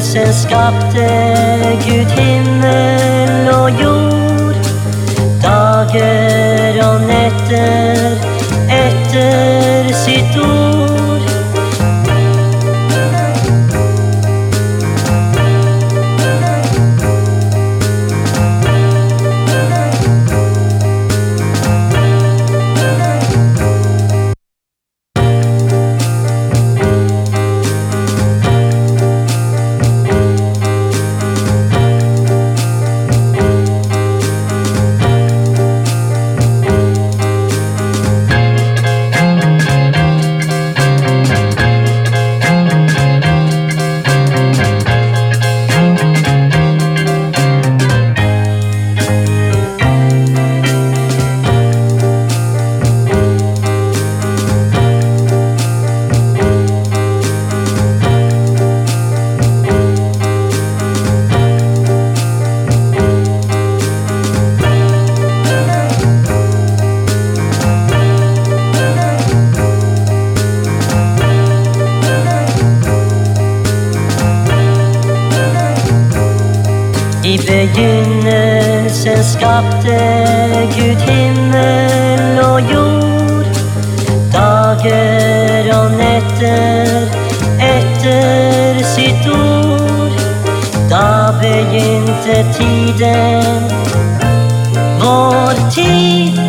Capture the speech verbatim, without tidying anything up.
begynnelsen skapte Gud himmel og jord, dager og netter etter sitt ord. I begynnelsen skapte Gud himmel og jord, dager og netter etter sitt ord. Da begynte tiden, vår tid.